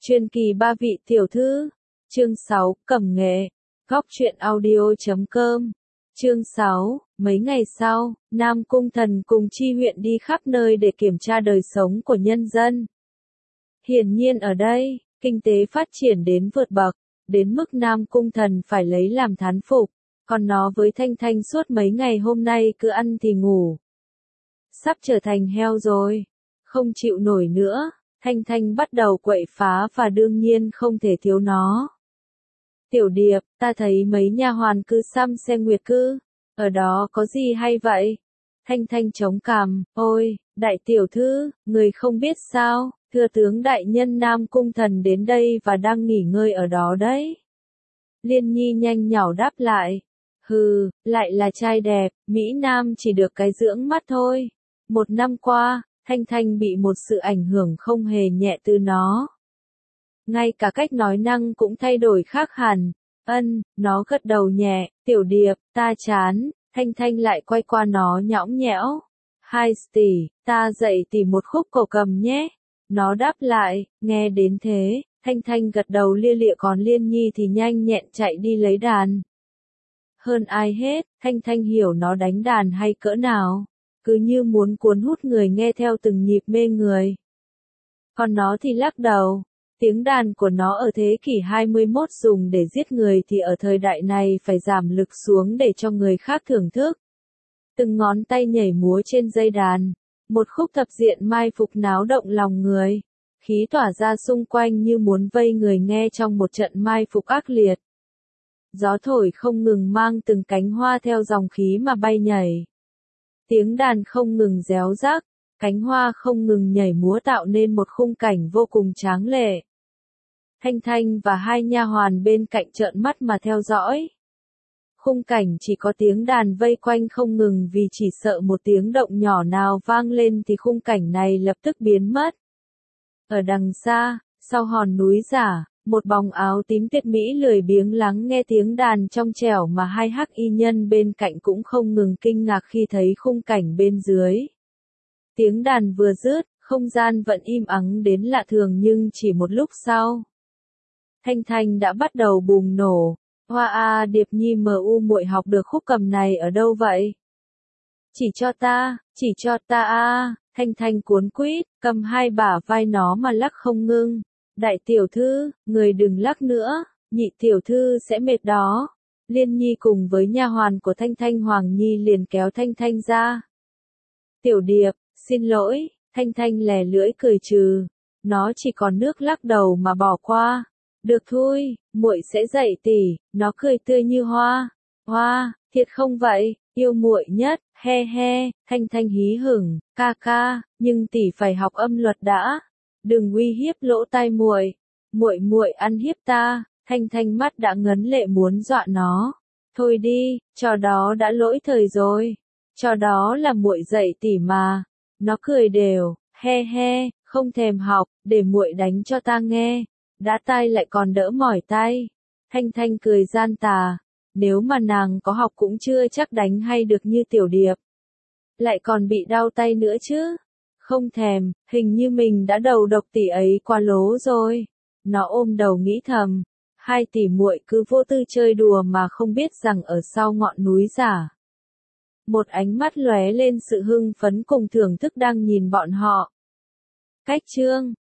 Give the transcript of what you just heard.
Truyền kỳ ba vị tiểu thư. Chương 6, Cẩm nghệ. Góc truyện audio.com. Chương 6, mấy ngày sau, Nam Cung Thần cùng Chi huyện đi khắp nơi để kiểm tra đời sống của nhân dân. Hiển nhiên ở đây, kinh tế phát triển đến vượt bậc, đến mức Nam Cung Thần phải lấy làm thán phục, còn nó với Thanh Thanh suốt mấy ngày hôm nay cứ ăn thì ngủ. Sắp trở thành heo rồi, không chịu nổi nữa. Thanh Thanh bắt đầu quậy phá và đương nhiên không thể thiếu nó. Tiểu Điệp, ta thấy mấy nha hoàn cứ xăm xem nguyệt cư, ở đó có gì hay vậy? Thanh Thanh chống cằm, ôi, đại tiểu thư, người không biết sao, thừa tướng đại nhân Nam Cung Thần đến đây và đang nghỉ ngơi ở đó đấy. Liên Nhi nhanh nhảu đáp lại, hừ, lại là trai đẹp, Mỹ Nam chỉ được cái dưỡng mắt thôi. Một năm qua, Thanh Thanh bị một sự ảnh hưởng không hề nhẹ từ nó. Ngay cả cách nói năng cũng thay đổi khác hẳn. Nó gật đầu nhẹ, Tiểu Điệp, ta chán. Thanh Thanh lại quay qua nó nhõng nhẽo. Hai tỷ, ta dạy tỷ một khúc cổ cầm nhé. Nó đáp lại, nghe đến thế, Thanh Thanh gật đầu lia lịa còn Liên Nhi thì nhanh nhẹn chạy đi lấy đàn. Hơn ai hết, Thanh Thanh hiểu nó đánh đàn hay cỡ nào. Cứ như muốn cuốn hút người nghe theo từng nhịp mê người. Còn nó thì lắc đầu, tiếng đàn của nó ở thế kỷ 21 dùng để giết người thì ở thời đại này phải giảm lực xuống để cho người khác thưởng thức. Từng ngón tay nhảy múa trên dây đàn, một khúc thập diện mai phục náo động lòng người, khí tỏa ra xung quanh như muốn vây người nghe trong một trận mai phục ác liệt. Gió thổi không ngừng mang từng cánh hoa theo dòng khí mà bay nhảy. Tiếng đàn không ngừng réo rắc, cánh hoa không ngừng nhảy múa tạo nên một khung cảnh vô cùng tráng lệ. Thanh Thanh và hai nha hoàn bên cạnh trợn mắt mà theo dõi. Khung cảnh chỉ có tiếng đàn vây quanh không ngừng vì chỉ sợ một tiếng động nhỏ nào vang lên thì khung cảnh này lập tức biến mất. Ở đằng xa, sau hòn núi giả, một bóng áo tím tuyệt mỹ lười biếng lắng nghe tiếng đàn trong trẻo mà hai hắc y nhân bên cạnh cũng không ngừng kinh ngạc khi thấy khung cảnh bên dưới. Tiếng đàn vừa dứt, không gian vẫn im ắng đến lạ thường nhưng chỉ một lúc sau. Thanh Thanh đã bắt đầu bùng nổ. Hoa a Điệp Nhi muội học được khúc cầm này ở đâu vậy? Chỉ cho ta a. Thanh Thanh cuốn quýt, cầm hai bả vai nó mà lắc không ngưng. Đại tiểu thư, người đừng lắc nữa, nhị tiểu thư sẽ mệt đó. Liên Nhi cùng với nha hoàn của Thanh Thanh Hoàng Nhi liền kéo Thanh Thanh ra. Tiểu Điệp, xin lỗi, Thanh Thanh lè lưỡi cười trừ. Nó chỉ còn nước lắc đầu mà bỏ qua. Được thôi, muội sẽ dạy tỷ. Nó cười tươi như hoa. Hoa, thiệt không vậy, yêu muội nhất, he he. Thanh Thanh hí hửng, ca ca, nhưng tỷ phải học âm luật đã. Đừng uy hiếp lỗ tai muội. Muội ăn hiếp ta. Thanh Thanh mắt đã ngấn lệ muốn dọa nó. Thôi đi, trò đó đã lỗi thời rồi. Trò đó là muội dạy tỷ mà. Nó cười đều, he he, không thèm học, để muội đánh cho ta nghe. Đã tai lại còn đỡ mỏi tay. Thanh Thanh cười gian tà. Nếu mà nàng có học cũng chưa chắc đánh hay được như Tiểu Điệp. Lại còn bị đau tay nữa chứ. Không thèm, hình như mình đã đầu độc tỷ ấy qua lố rồi. Nó ôm đầu nghĩ thầm. Hai tỷ muội cứ vô tư chơi đùa mà không biết rằng ở sau ngọn núi giả. Một ánh mắt lóe lên sự hưng phấn cùng thưởng thức đang nhìn bọn họ. Cách chương